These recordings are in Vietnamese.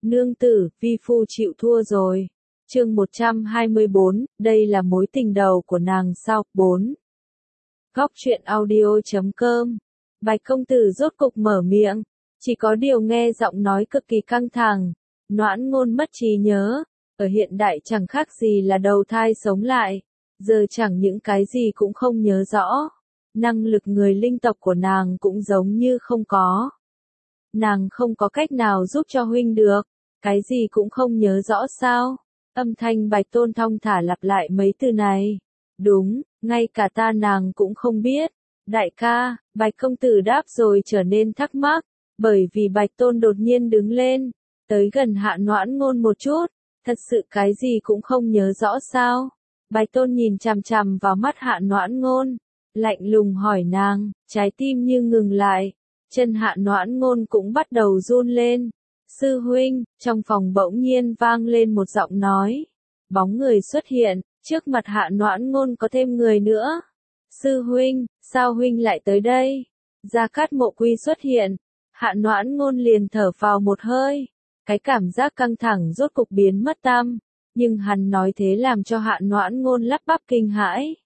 Nương tử, vi phu chịu thua rồi. Chương 124, đây là mối tình đầu của nàng sao? 4. Góc truyện audio.com. Bạch công tử rốt cục mở miệng, chỉ có điều nghe giọng nói cực kỳ căng thẳng. Noãn Ngôn mất trí nhớ, ở hiện đại chẳng khác gì là đầu thai sống lại, giờ chẳng những cái gì cũng không nhớ rõ. Năng lực người linh tộc của nàng cũng giống như không có. Nàng không có cách nào giúp cho huynh được, cái gì cũng không nhớ rõ sao? Âm thanh Bạch Tôn thong thả lặp lại mấy từ này. Đúng, ngay cả ta nàng cũng không biết. Đại ca, Bạch công tử đáp rồi trở nên thắc mắc, bởi vì Bạch Tôn đột nhiên đứng lên, tới gần Hạ Noãn Ngôn một chút, thật sự cái gì cũng không nhớ rõ sao? Bạch Tôn nhìn chằm chằm vào mắt Hạ Noãn Ngôn, lạnh lùng hỏi nàng, trái tim như ngừng lại, chân Hạ Noãn Ngôn cũng bắt đầu run lên. Sư huynh, trong phòng bỗng nhiên vang lên một giọng nói. Bóng người xuất hiện, trước mặt Hạ Noãn Ngôn có thêm người nữa. Sư huynh, sao huynh lại tới đây? Gia Cát Mộ Quy xuất hiện, Hạ Noãn Ngôn liền thở phào một hơi. Cái cảm giác căng thẳng rốt cục biến mất tăm, nhưng hắn nói thế làm cho Hạ Noãn Ngôn lắp bắp kinh hãi.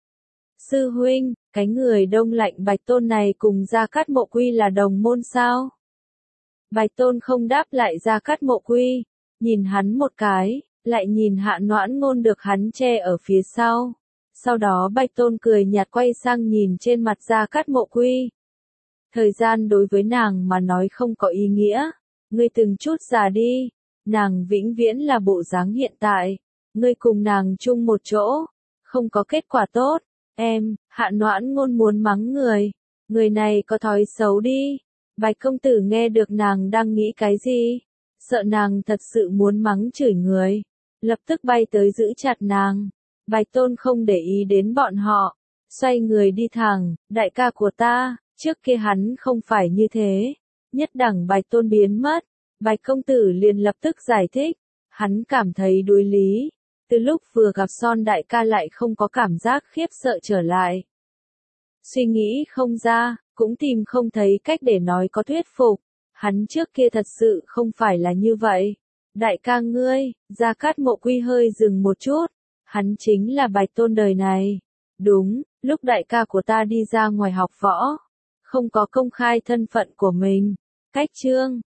Sư huynh, cái người đông lạnh Bạch Tôn này cùng Gia Cát Mộ Quy là đồng môn sao? Bạch Tôn không đáp lại Gia Cát Mộ Quy, nhìn hắn một cái, lại nhìn Hạ Noãn Ngôn được hắn che ở phía sau. Sau đó Bạch Tôn cười nhạt quay sang nhìn trên mặt Gia Cát Mộ Quy. Thời gian đối với nàng mà nói không có ý nghĩa, ngươi từng chút già đi, nàng vĩnh viễn là bộ dáng hiện tại, ngươi cùng nàng chung một chỗ, không có kết quả tốt. Em, Hạ Noãn Ngôn muốn mắng người này có thói xấu đi. Bạch công tử nghe được nàng đang nghĩ cái gì, sợ nàng thật sự muốn mắng chửi người, lập tức bay tới giữ chặt nàng. Bạch Tôn không để ý đến bọn họ, xoay người đi thẳng, đại ca của ta, trước kia hắn không phải như thế. Nhất đẳng Bạch Tôn biến mất, Bạch công tử liền lập tức giải thích, hắn cảm thấy đối lý, từ lúc vừa gặp Son đại ca lại không có cảm giác khiếp sợ trở lại. Suy nghĩ không ra, cũng tìm không thấy cách để nói có thuyết phục, hắn trước kia thật sự không phải là như vậy. Đại ca ngươi, Gia Cát Mộ Quy hơi dừng một chút, hắn chính là Bạch Tôn đời này. Đúng, lúc đại ca của ta đi ra ngoài học võ, không có công khai thân phận của mình, cách chương